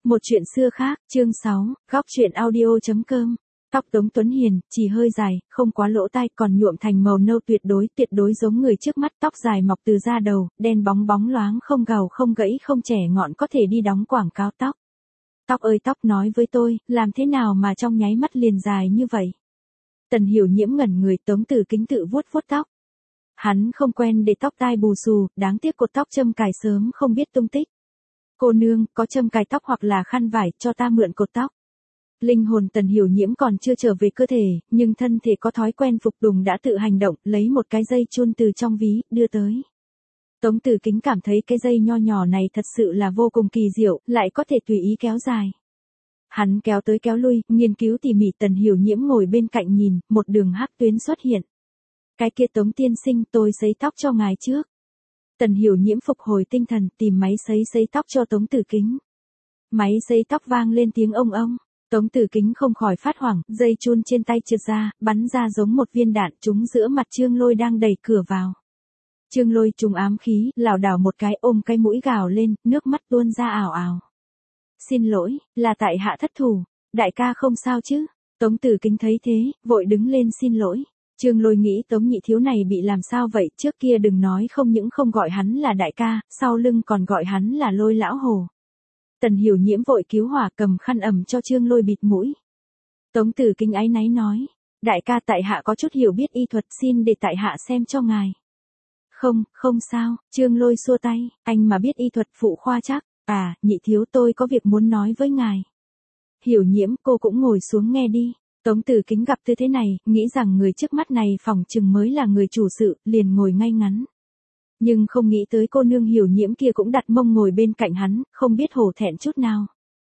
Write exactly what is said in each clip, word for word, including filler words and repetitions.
Một chuyện xưa khác, chương sáu, góc chuyện audio.com. Tóc Tống Tuấn Hiền, chỉ hơi dài, không quá lỗ tai, còn nhuộm thành màu nâu tuyệt đối, tuyệt đối giống người trước mắt. Tóc dài mọc từ da đầu, đen bóng bóng loáng, không gàu không gãy không trẻ ngọn, có thể đi đóng quảng cáo tóc. Tóc ơi tóc, nói với tôi, làm thế nào mà trong nháy mắt liền dài như vậy? Tần Hiểu Nhiễm ngẩn người. Tống Tử Kính tự vuốt vuốt tóc. Hắn không quen để tóc tai bù xù, đáng tiếc cột tóc châm cài sớm không biết tung tích. Cô nương, có châm cài tóc hoặc là khăn vải, cho ta mượn cột tóc. Linh hồn Tần Hiểu Nhiễm còn chưa trở về cơ thể, nhưng thân thể có thói quen phục tùng đã tự hành động, lấy một cái dây chun từ trong ví, đưa tới. Tống Tử Kính cảm thấy cái dây nho nhỏ này thật sự là vô cùng kỳ diệu, lại có thể tùy ý kéo dài. Hắn kéo tới kéo lui, nghiên cứu tỉ mỉ. Tần Hiểu Nhiễm ngồi bên cạnh nhìn, một đường hắc tuyến xuất hiện. Cái kia Tống tiên sinh, tôi sấy tóc cho ngài trước. Tần Hiểu Nhiễm phục hồi tinh thần, tìm máy sấy sấy tóc cho Tống Tử Kính. Máy sấy tóc vang lên tiếng ông ông. Tống Tử Kính không khỏi phát hoảng, dây chun trên tay trượt ra, bắn ra giống một viên đạn trúng giữa mặt Trương Lôi đang đẩy cửa vào. Trương Lôi trúng ám khí, lảo đảo một cái, ôm cái mũi gào lên, nước mắt tuôn ra ào ào. Xin lỗi, là tại hạ thất thủ, đại ca không sao chứ? Tống Tử Kính thấy thế, vội đứng lên xin lỗi. Trương Lôi nghĩ Tống nhị thiếu này bị làm sao vậy, trước kia đừng nói không những không gọi hắn là đại ca, sau lưng còn gọi hắn là Lôi lão hồ. Tần Hiểu Nhiễm vội cứu hỏa, cầm khăn ẩm cho Trương Lôi bịt mũi. Tống Tử Kính áy náy nói, đại ca tại hạ có chút hiểu biết y thuật, xin để tại hạ xem cho ngài. Không, không sao, Trương Lôi xua tay, anh mà biết y thuật phụ khoa chắc. À, nhị thiếu, tôi có việc muốn nói với ngài. Hiểu Nhiễm, cô cũng ngồi xuống nghe đi. Tống Tử Kính gặp tư thế này, nghĩ rằng người trước mắt này phỏng chừng mới là người chủ sự, liền ngồi ngay ngắn. Nhưng không nghĩ tới cô nương Hiểu Nhiễm kia cũng đặt mông ngồi bên cạnh hắn, không biết hổ thẹn chút nào.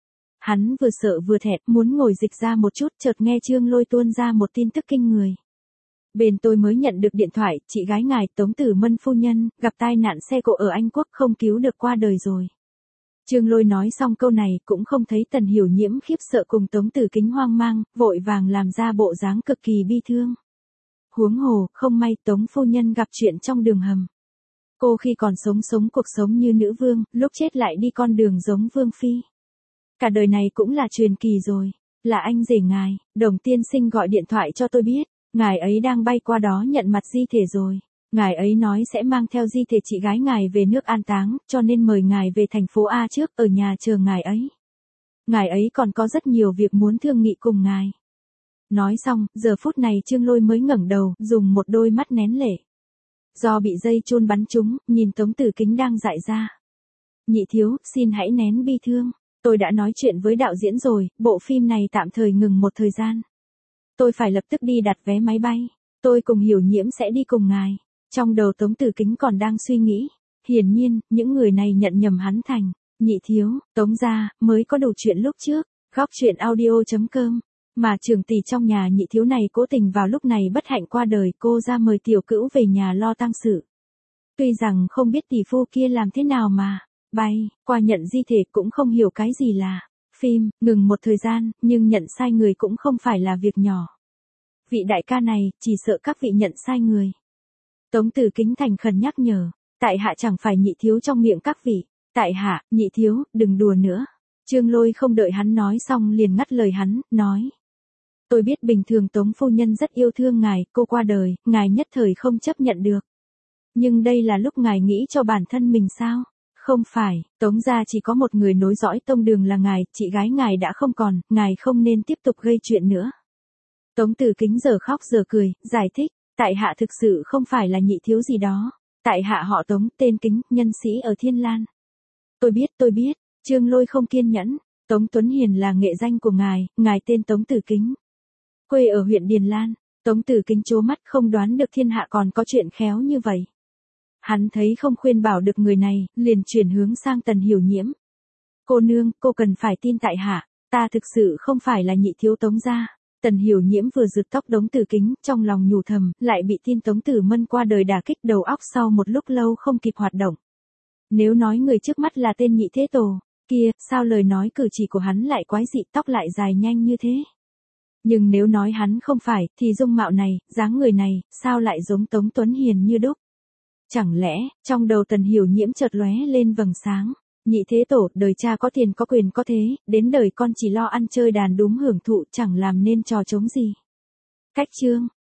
Hắn vừa sợ vừa thẹn, muốn ngồi dịch ra một chút, chợt nghe Trương Lôi tuôn ra một tin tức kinh người. Bên tôi mới nhận được điện thoại, chị gái ngài, Tống Tử Mân phu nhân, gặp tai nạn xe cộ ở Anh Quốc, không cứu được, qua đời rồi. Trương Lôi nói xong câu này, cũng không thấy Tần Hiểu Nhiễm khiếp sợ cùng Tống Tử Kính hoang mang, vội vàng làm ra bộ dáng cực kỳ bi thương. Huống hồ, không may Tống phu nhân gặp chuyện trong đường hầm. Cô khi còn sống sống cuộc sống như nữ vương, lúc chết lại đi con đường giống vương phi. Cả đời này cũng là truyền kỳ rồi. Là anh rể ngài, Đồng tiên sinh gọi điện thoại cho tôi biết, ngài ấy đang bay qua đó nhận mặt di thể rồi. Ngài ấy nói sẽ mang theo di thể chị gái ngài về nước an táng, cho nên mời ngài về thành phố A trước, ở nhà chờ ngài ấy. Ngài ấy còn có rất nhiều việc muốn thương nghị cùng ngài. Nói xong, giờ phút này Trương Lôi mới ngẩng đầu, dùng một đôi mắt nén lệ. Do bị dây chun bắn trúng, nhìn Tống Tử Kính đang dại ra. Nhị thiếu, xin hãy nén bi thương. Tôi đã nói chuyện với đạo diễn rồi, bộ phim này tạm thời ngừng một thời gian. Tôi phải lập tức đi đặt vé máy bay. Tôi cùng Hiểu Nhiễm sẽ đi cùng ngài. Trong đầu Tống Tử Kính còn đang suy nghĩ. Hiển nhiên, những người này nhận nhầm hắn thành nhị thiếu, Tống gia, mới có đủ chuyện lúc trước. Góc chuyện audio.com. Mà trưởng tỷ trong nhà nhị thiếu này cố tình vào lúc này bất hạnh qua đời, cô ra mời tiểu cữu về nhà lo tang sự. Tuy rằng không biết tỷ phu kia làm thế nào mà bay qua nhận di thể, cũng không hiểu cái gì là phim, ngừng một thời gian, nhưng nhận sai người cũng không phải là việc nhỏ. Vị đại ca này, chỉ sợ các vị nhận sai người. Tống Tử Kính thành khẩn nhắc nhở, tại hạ chẳng phải nhị thiếu trong miệng các vị. Tại hạ, nhị thiếu, đừng đùa nữa. Trương Lôi không đợi hắn nói xong liền ngắt lời hắn, nói. Tôi biết bình thường Tống phu nhân rất yêu thương ngài, cô qua đời, ngài nhất thời không chấp nhận được. Nhưng đây là lúc ngài nghĩ cho bản thân mình sao? Không phải, Tống gia chỉ có một người nối dõi tông đường là ngài, chị gái ngài đã không còn, ngài không nên tiếp tục gây chuyện nữa. Tống Tử Kính giờ khóc giờ cười, giải thích, tại hạ thực sự không phải là nhị thiếu gì đó. Tại hạ họ Tống, tên Kính, nhân sĩ ở Thiên Lan. Tôi biết, tôi biết. Trương Lôi không kiên nhẫn. Tống Tuấn Hiền là nghệ danh của ngài, ngài tên Tống Tử Kính. Quê ở huyện Điền Lan. Tống Tử Kính trố mắt, không đoán được thiên hạ còn có chuyện khéo như vậy. Hắn thấy không khuyên bảo được người này, liền chuyển hướng sang Tần Hiểu Nhiễm. Cô nương, cô cần phải tin tại hạ, ta thực sự không phải là nhị thiếu Tống gia. Tần Hiểu Nhiễm vừa rực tóc Tống Tử Kính, trong lòng nhủ thầm, lại bị tin Tống Tử Mân qua đời đả kích đầu óc, sau một lúc lâu không kịp hoạt động. Nếu nói người trước mắt là tên nhị thế tổ, kia, sao lời nói cử chỉ của hắn lại quái dị, tóc lại dài nhanh như thế? Nhưng nếu nói hắn không phải, thì dung mạo này, dáng người này, sao lại giống Tống Tuấn Hiền như đúc? Chẳng lẽ, trong đầu Tần Hiểu Nhiễm chợt lóe lên vầng sáng. Nhị thế tổ, đời cha có tiền có quyền có thế, đến đời con chỉ lo ăn chơi đàn đúm hưởng thụ chẳng làm nên trò trống gì. Cách chương,